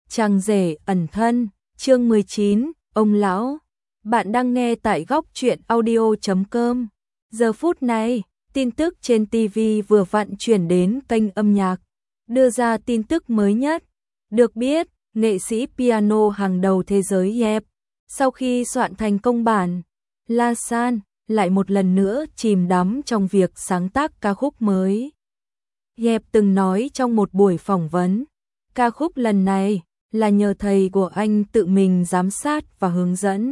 Chàng rể ẩn thân, chương 19, ông lão. Bạn đang nghe tại góc truyện audio.com. Giờ phút này, tin tức trên TV vừa vặn chuyển đến kênh âm nhạc, đưa ra tin tức mới nhất. Được biết, nghệ sĩ piano hàng đầu thế giới Yep, sau khi soạn thành công bản La San, lại một lần nữa chìm đắm trong việc sáng tác ca khúc mới. Yep từng nói trong một buổi phỏng vấn, ca khúc lần này là nhờ thầy của anh tự mình giám sát và hướng dẫn.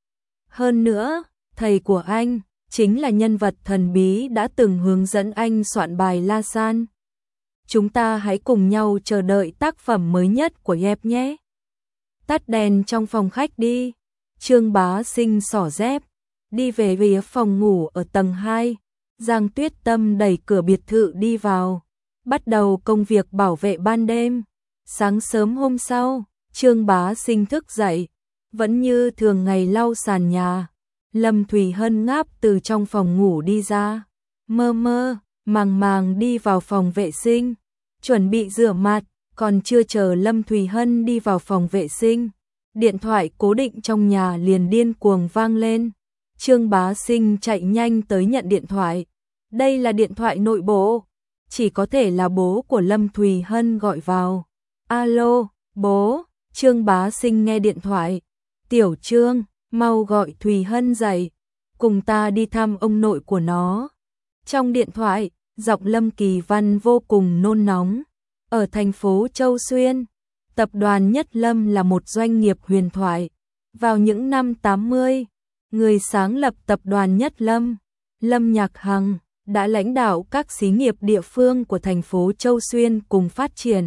Hơn nữa, thầy của anh chính là nhân vật thần bí đã từng hướng dẫn anh soạn bài La San. Chúng ta hãy cùng nhau chờ đợi tác phẩm mới nhất của Yep nhé. Tắt đèn trong phòng khách đi. Trương Bá Sinh xỏ dép, đi về phía phòng ngủ ở tầng 2. Giang Tuyết Tâm đẩy cửa biệt thự đi vào, bắt đầu công việc bảo vệ ban đêm. Sáng sớm hôm sau, Trương Bá Sinh thức dậy, vẫn như thường ngày lau sàn nhà. Lâm Thùy Hân ngáp từ trong phòng ngủ đi ra, mơ mơ màng đi vào phòng vệ sinh, chuẩn bị rửa mặt. Còn chưa chờ Lâm Thùy Hân đi vào phòng vệ sinh, điện thoại cố định trong nhà liền điên cuồng vang lên. Trương Bá Sinh chạy nhanh tới nhận điện thoại. Đây là điện thoại nội bộ, chỉ có thể là bố của Lâm Thùy Hân gọi vào. Alo, bố. Trương Bá Sinh nghe điện thoại. Tiểu Trương, mau gọi Thùy Hân dậy, cùng ta đi thăm ông nội của nó. Trong điện thoại, giọng Lâm Kỳ Văn vô cùng nôn nóng. Ở thành phố Châu Xuyên, tập đoàn Nhất Lâm là một doanh nghiệp huyền thoại. Vào những năm 80, người sáng lập tập đoàn Nhất Lâm, Lâm Nhạc Hằng, đã lãnh đạo các xí nghiệp địa phương của thành phố Châu Xuyên cùng phát triển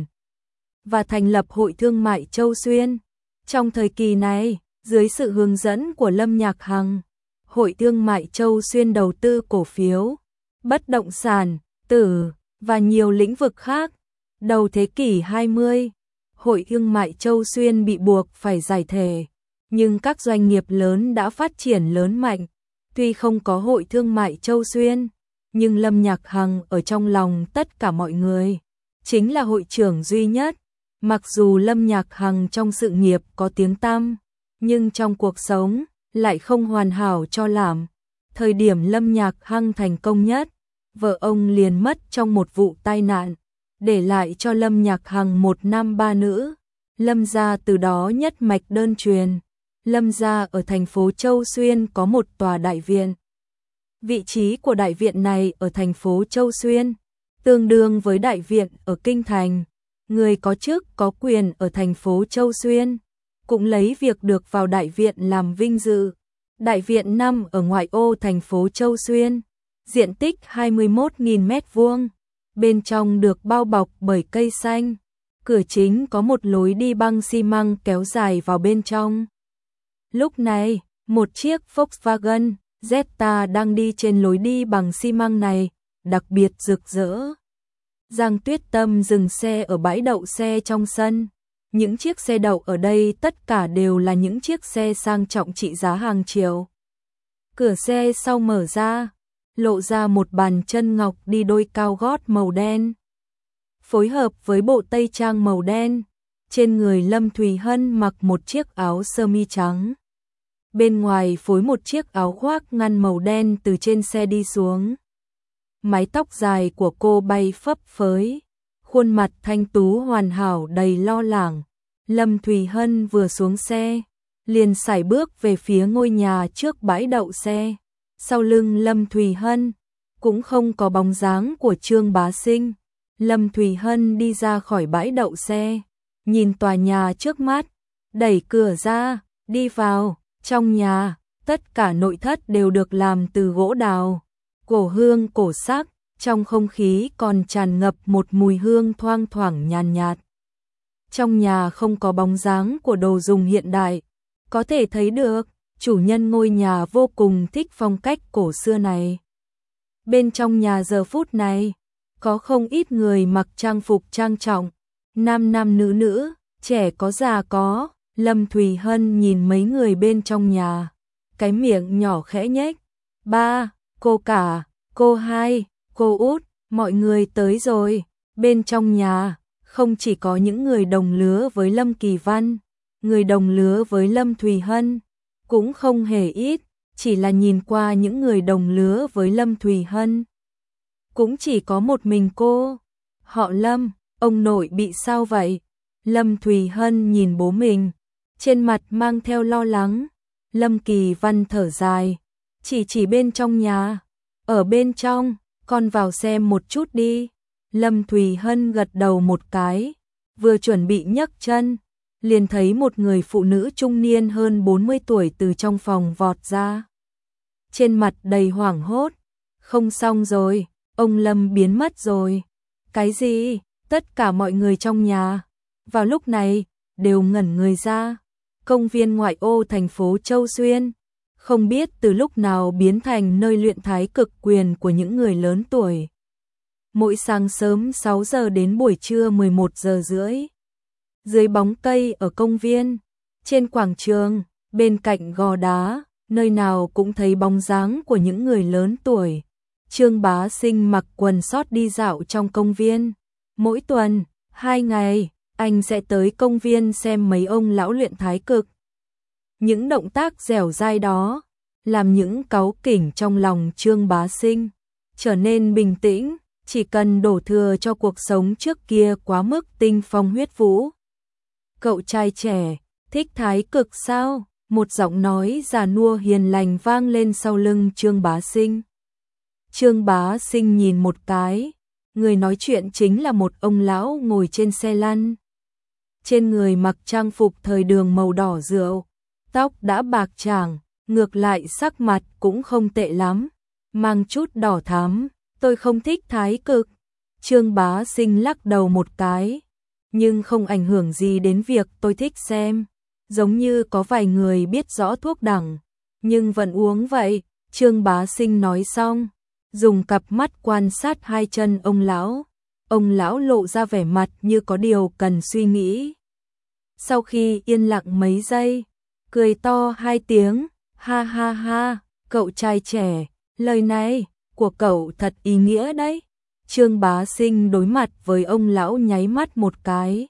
và thành lập Hội Thương mại Châu Xuyên. Trong thời kỳ này, dưới sự hướng dẫn của Lâm Nhạc Hằng, Hội Thương mại Châu Xuyên đầu tư cổ phiếu, bất động sản, tử và nhiều lĩnh vực khác. Đầu thế kỷ 20, Hội Thương mại Châu Xuyên bị buộc phải giải thể, nhưng các doanh nghiệp lớn đã phát triển lớn mạnh. Tuy không có Hội Thương mại Châu Xuyên, nhưng Lâm Nhạc Hằng ở trong lòng tất cả mọi người chính là hội trưởng duy nhất. Mặc dù Lâm Nhạc Hằng trong sự nghiệp có tiếng tăm, nhưng trong cuộc sống lại không hoàn hảo cho lắm. Thời điểm Lâm Nhạc Hằng thành công nhất, vợ ông liền mất trong một vụ tai nạn, để lại cho Lâm Nhạc Hằng 1 nam 3 nữ. Lâm gia từ đó nhất mạch đơn truyền. Lâm gia ở thành phố Châu Xuyên có một tòa đại viện. Vị trí của đại viện này ở thành phố Châu Xuyên tương đương với đại viện ở Kinh Thành. Người có chức có quyền ở thành phố Châu Xuyên cũng lấy việc được vào đại viện làm vinh dự. Đại viện nằm ở ngoại ô thành phố Châu Xuyên, diện tích 21.000 m². Bên trong được bao bọc bởi cây xanh. Cửa chính có một lối đi băng xi măng kéo dài vào bên trong. Lúc này, một chiếc Volkswagen Jetta đang đi trên lối đi bằng xi măng này, đặc biệt rực rỡ. Giang Tuyết Tâm dừng xe ở bãi đậu xe trong sân. Những chiếc xe đậu ở đây tất cả đều là những chiếc xe sang trọng trị giá hàng triệu. Cửa xe sau mở ra, lộ ra một bàn chân ngọc đi đôi cao gót màu đen, phối hợp với bộ tây trang màu đen. Trên người Lâm Thùy Hân mặc một chiếc áo sơ mi trắng, bên ngoài phối một chiếc áo khoác ngắn màu đen từ trên xe đi xuống. Mái tóc dài của cô bay phấp phới, khuôn mặt thanh tú hoàn hảo đầy lo lắng. Lâm Thùy Hân vừa xuống xe, liền sải bước về phía ngôi nhà trước bãi đậu xe. Sau lưng Lâm Thùy Hân cũng không có bóng dáng của Trương Bá Sinh. Lâm Thùy Hân đi ra khỏi bãi đậu xe, nhìn tòa nhà trước mắt, đẩy cửa ra, đi vào. Trong nhà, tất cả nội thất đều được làm từ gỗ đào, cổ hương cổ sắc. Trong không khí còn tràn ngập một mùi hương thoang thoảng nhàn nhạt. Trong nhà không có bóng dáng của đồ dùng hiện đại, có thể thấy được chủ nhân ngôi nhà vô cùng thích phong cách cổ xưa này. Bên trong nhà giờ phút này, có không ít người mặc trang phục trang trọng, nam nam nữ nữ, trẻ có già có. Lâm Thùy Hân nhìn mấy người bên trong nhà, cái miệng nhỏ khẽ nhếch. Ba, cô cả, cô hai, cô út, mọi người tới rồi. Bên trong nhà, không chỉ có những người đồng lứa với Lâm Kỳ Văn, người đồng lứa với Lâm Thùy Hân cũng không hề ít, chỉ là nhìn qua những người đồng lứa với Lâm Thùy Hân. Cũng chỉ có một mình cô, họ Lâm, ông nội bị sao vậy? Lâm Thùy Hân nhìn bố mình, trên mặt mang theo lo lắng. Lâm Kỳ Văn thở dài, chỉ bên trong nhà, ở bên trong, con vào xem một chút đi. Lâm Thùy Hân gật đầu một cái, vừa chuẩn bị nhấc chân, liền thấy một người phụ nữ trung niên hơn 40 tuổi từ trong phòng vọt ra. Trên mặt đầy hoảng hốt, không xong rồi, ông Lâm biến mất rồi. Cái gì? Tất cả mọi người trong nhà, vào lúc này, đều ngẩn người ra. Công viên ngoại ô thành phố Châu Xuyên, không biết từ lúc nào biến thành nơi luyện thái cực quyền của những người lớn tuổi. Mỗi sáng sớm 6 giờ đến buổi trưa 11 giờ rưỡi. Dưới bóng cây ở công viên, trên quảng trường, bên cạnh gò đá, nơi nào cũng thấy bóng dáng của những người lớn tuổi. Trương Bá Sinh mặc quần sót đi dạo trong công viên. Mỗi tuần, 2 ngày, anh sẽ tới công viên xem mấy ông lão luyện thái cực. Những động tác dẻo dai đó, làm những cáu kỉnh trong lòng Trương Bá Sinh trở nên bình tĩnh, chỉ cần đổ thừa cho cuộc sống trước kia quá mức tinh phong huyết vũ. Cậu trai trẻ, thích thái cực sao? Một giọng nói già nua hiền lành vang lên sau lưng Trương Bá Sinh. Trương Bá Sinh nhìn một cái, người nói chuyện chính là một ông lão ngồi trên xe lăn. Trên người mặc trang phục thời đường màu đỏ rượu, tóc đã bạc tràng, ngược lại sắc mặt cũng không tệ lắm, mang chút đỏ thắm. Tôi không thích thái cực. Trương Bá Sinh lắc đầu một cái, nhưng không ảnh hưởng gì đến việc tôi thích xem. Giống như có vài người biết rõ thuốc đẳng, nhưng vẫn uống vậy. Trương Bá Sinh nói xong, dùng cặp mắt quan sát hai chân ông lão. Ông lão lộ ra vẻ mặt như có điều cần suy nghĩ. Sau khi yên lặng mấy giây, cười to 2 tiếng, ha ha ha, cậu trai trẻ, lời này của cậu thật ý nghĩa đấy. Trương Bá Sinh đối mặt với ông lão nháy mắt một cái.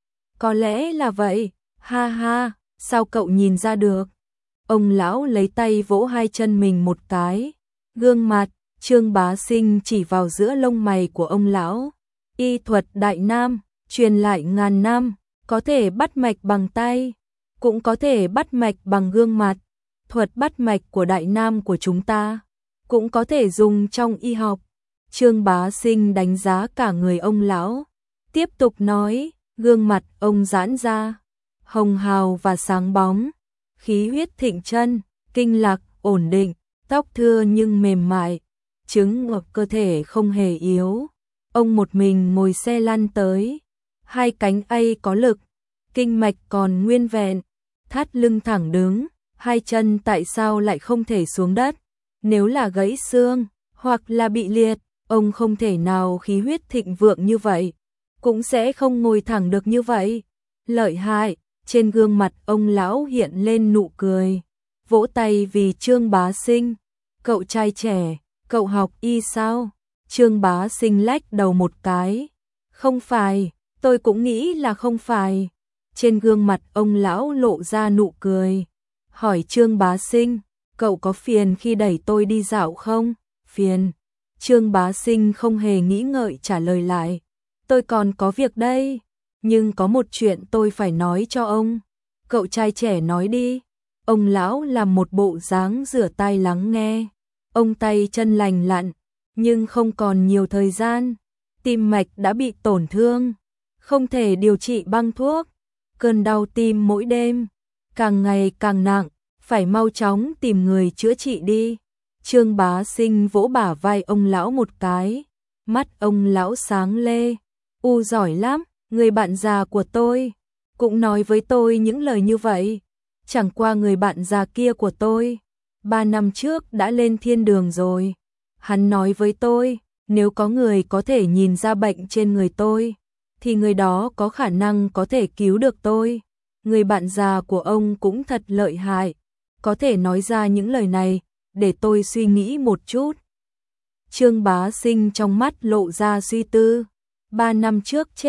Có lẽ là vậy, ha ha, sao cậu nhìn ra được? Ông lão lấy tay vỗ hai chân mình một cái. Gương mặt, Trương Bá Sinh chỉ vào giữa lông mày của ông lão. Y thuật Đại Nam, truyền lại ngàn năm, có thể bắt mạch bằng tay, cũng có thể bắt mạch bằng gương mặt. Thuật bắt mạch của Đại Nam của chúng ta cũng có thể dùng trong y học. Trương Bá Sinh đánh giá cả người ông lão, tiếp tục nói, gương mặt ông giãn ra, hồng hào và sáng bóng, khí huyết thịnh chân, kinh lạc ổn định, tóc thưa nhưng mềm mại, trứng ngược cơ thể không hề yếu. Ông một mình ngồi xe lăn tới, hai cánh ây có lực, kinh mạch còn nguyên vẹn, thắt lưng thẳng đứng, hai chân tại sao lại không thể xuống đất? Nếu là gãy xương, hoặc là bị liệt, ông không thể nào khí huyết thịnh vượng như vậy, cũng sẽ không ngồi thẳng được như vậy. Lợi hại, trên gương mặt ông lão hiện lên nụ cười, vỗ tay vì Trương Bá Sinh. Cậu trai trẻ, cậu học y sao? Trương Bá Sinh lách đầu một cái. Không phải, tôi cũng nghĩ là không phải. Trên gương mặt ông lão lộ ra nụ cười, hỏi Trương Bá Sinh, cậu có phiền khi đẩy tôi đi dạo không? Phiền. Trương Bá Sinh không hề nghĩ ngợi trả lời lại. Tôi còn có việc đây, nhưng có một chuyện tôi phải nói cho ông. Cậu trai trẻ nói đi. Ông lão làm một bộ dáng rửa tay lắng nghe. Ông tay chân lành lặn, nhưng không còn nhiều thời gian. Tim mạch đã bị tổn thương, không thể điều trị bằng thuốc. Cơn đau tim mỗi đêm càng ngày càng nặng, phải mau chóng tìm người chữa trị đi. Trương Bá Sinh vỗ bả vai ông lão một cái, mắt ông lão sáng lê. Giỏi lắm, người bạn già của tôi cũng nói với tôi những lời như vậy. Chẳng qua người bạn già kia của tôi 3 năm trước đã lên thiên đường rồi. Hắn nói với tôi, nếu có người có thể nhìn ra bệnh trên người tôi, thì người đó có khả năng có thể cứu được tôi. Người bạn già của ông cũng thật lợi hại, có thể nói ra những lời này, để tôi suy nghĩ một chút. Trương Bá Sinh trong mắt lộ ra suy tư. 3 năm trước chết,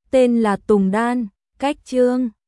tên là Tùng Đan, cách Chương